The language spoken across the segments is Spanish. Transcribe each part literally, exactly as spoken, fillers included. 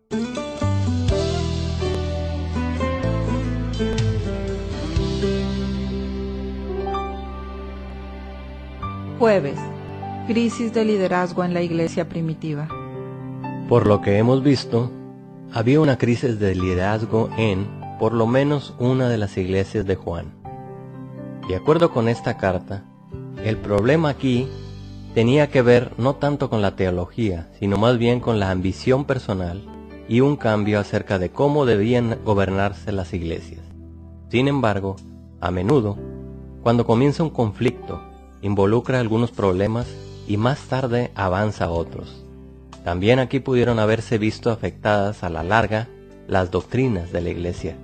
Jueves. Crisis de liderazgo en la iglesia primitiva. Por lo que hemos visto, había una crisis de liderazgo en, por lo menos, una de las iglesias de Juan. De acuerdo con esta carta, el problema aquí tenía que ver no tanto con la teología, sino más bien con la ambición personal y un cambio acerca de cómo debían gobernarse las iglesias. Sin embargo, a menudo, cuando comienza un conflicto, involucra algunos problemas y más tarde avanza a otros. También aquí pudieron haberse visto afectadas a la larga las doctrinas de la iglesia.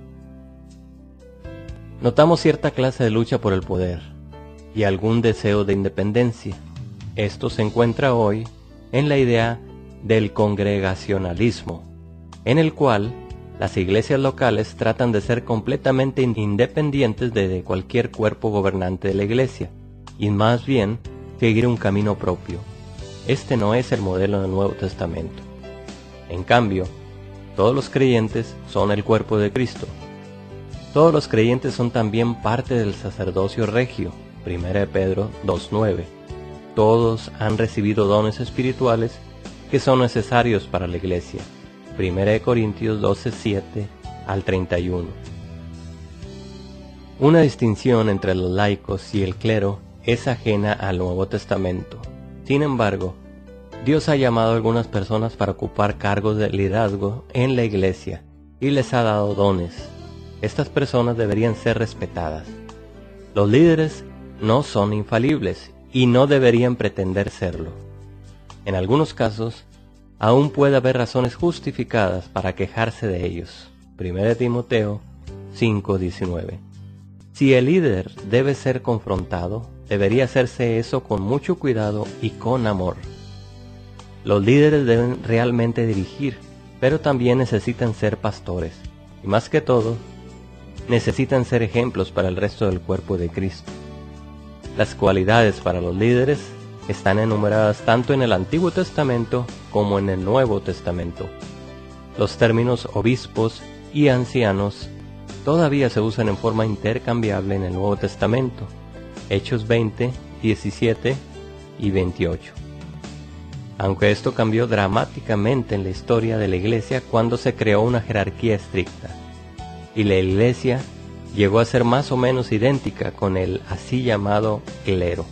Notamos cierta clase de lucha por el poder y algún deseo de independencia. Esto se encuentra hoy en la idea del congregacionalismo, en el cual las iglesias locales tratan de ser completamente independientes de cualquier cuerpo gobernante de la iglesia, y más bien seguir un camino propio. Este no es el modelo del Nuevo Testamento. En cambio, todos los creyentes son el cuerpo de Cristo. Todos los creyentes son también parte del sacerdocio regio, primera de Pedro dos nueve. Todos han recibido dones espirituales que son necesarios para la iglesia, primera de Corintios doce siete al treinta y uno. Una distinción entre los laicos y el clero es ajena al Nuevo Testamento. Sin embargo, Dios ha llamado a algunas personas para ocupar cargos de liderazgo en la iglesia y les ha dado dones. Estas personas deberían ser respetadas. Los líderes no son infalibles y no deberían pretender serlo. En algunos casos, aún puede haber razones justificadas para quejarse de ellos. primera de Timoteo cinco diecinueve. Si el líder debe ser confrontado, debería hacerse eso con mucho cuidado y con amor. Los líderes deben realmente dirigir, pero también necesitan ser pastores, y más que todo, necesitan ser ejemplos para el resto del cuerpo de Cristo. Las cualidades para los líderes están enumeradas tanto en el Antiguo Testamento como en el Nuevo Testamento. Los términos obispos y ancianos todavía se usan en forma intercambiable en el Nuevo Testamento, Hechos veinte, diecisiete y veintiocho. Aunque esto cambió dramáticamente en la historia de la iglesia cuando se creó una jerarquía estricta, y la iglesia llegó a ser más o menos idéntica con el así llamado clero.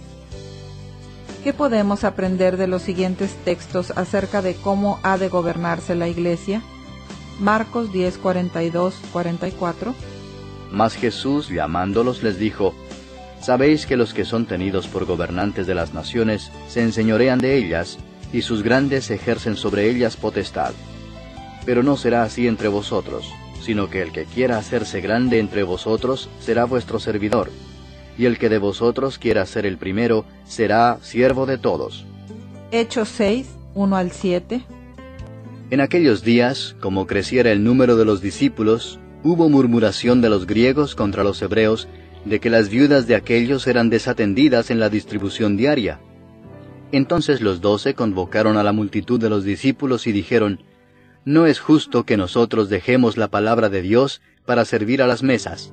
¿Qué podemos aprender de los siguientes textos acerca de cómo ha de gobernarse la iglesia? Marcos diez, cuarenta y dos, cuarenta y cuatro. Mas Jesús, llamándolos, les dijo: Sabéis que los que son tenidos por gobernantes de las naciones se enseñorean de ellas, y sus grandes ejercen sobre ellas potestad. Pero no será así entre vosotros, sino que el que quiera hacerse grande entre vosotros será vuestro servidor, y el que de vosotros quiera ser el primero será siervo de todos. Hechos seis, uno al siete. En aquellos días, como creciera el número de los discípulos, hubo murmuración de los griegos contra los hebreos, de que las viudas de aquellos eran desatendidas en la distribución diaria. Entonces los doce convocaron a la multitud de los discípulos y dijeron: No es justo que nosotros dejemos la palabra de Dios para servir a las mesas.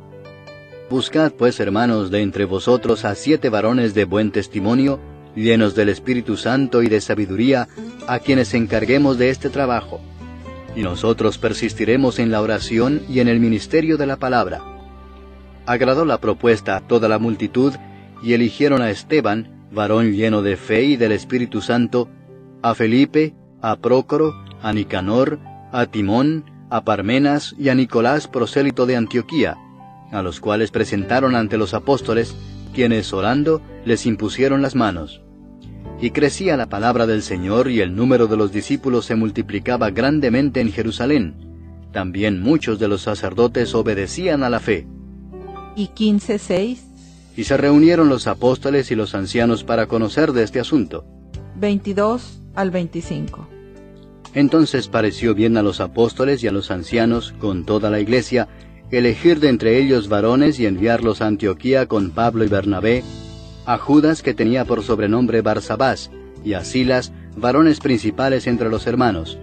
Buscad pues, hermanos, de entre vosotros a siete varones de buen testimonio, llenos del Espíritu Santo y de sabiduría, a quienes encarguemos de este trabajo. Y nosotros persistiremos en la oración y en el ministerio de la palabra. Agradó la propuesta a toda la multitud, y eligieron a Esteban, varón lleno de fe y del Espíritu Santo, a Felipe, a Prócoro, a Nicanor, a Timón, a Parmenas y a Nicolás, prosélito de Antioquía, a los cuales presentaron ante los apóstoles, quienes, orando, les impusieron las manos. Y crecía la palabra del Señor, y el número de los discípulos se multiplicaba grandemente en Jerusalén. También muchos de los sacerdotes obedecían a la fe. Y quince seis. Y se reunieron los apóstoles y los ancianos para conocer de este asunto. veintidós al veinticinco. Entonces pareció bien a los apóstoles y a los ancianos, con toda la iglesia, elegir de entre ellos varones y enviarlos a Antioquía con Pablo y Bernabé, a Judas, que tenía por sobrenombre Barsabás, y a Silas, varones principales entre los hermanos,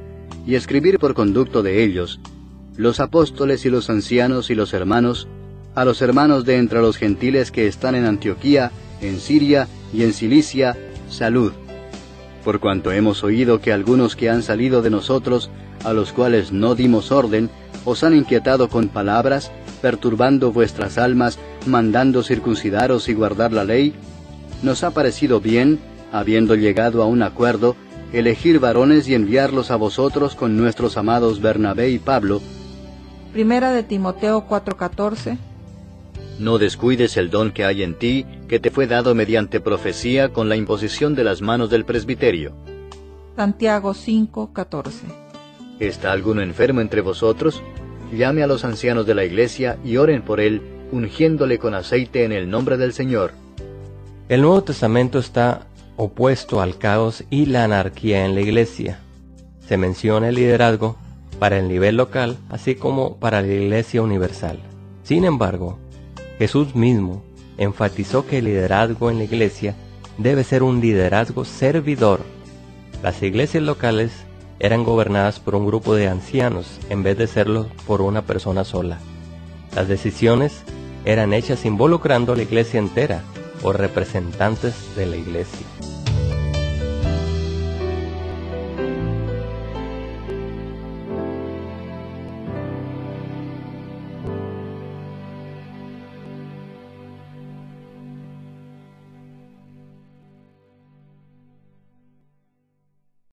y escribir por conducto de ellos, los apóstoles y los ancianos y los hermanos, a los hermanos de entre los gentiles que están en Antioquía, en Siria y en Cilicia, salud. Por cuanto hemos oído que algunos que han salido de nosotros, a los cuales no dimos orden, os han inquietado con palabras, perturbando vuestras almas, mandando circuncidaros y guardar la ley, nos ha parecido bien, habiendo llegado a un acuerdo, elegir varones y enviarlos a vosotros con nuestros amados Bernabé y Pablo. Primera de Timoteo cuatro catorce. No descuides el don que hay en ti, que te fue dado mediante profecía con la imposición de las manos del presbiterio. Santiago cinco catorce. ¿Está alguno enfermo entre vosotros? Llame a los ancianos de la iglesia y oren por él, ungiéndole con aceite en el nombre del Señor. El Nuevo Testamento está opuesto al caos y la anarquía en la iglesia. Se menciona el liderazgo para el nivel local, así como para la iglesia universal. Sin embargo, Jesús mismo enfatizó que el liderazgo en la iglesia debe ser un liderazgo servidor. Las iglesias locales eran gobernadas por un grupo de ancianos en vez de serlo por una persona sola. Las decisiones eran hechas involucrando a la iglesia entera o representantes de la iglesia.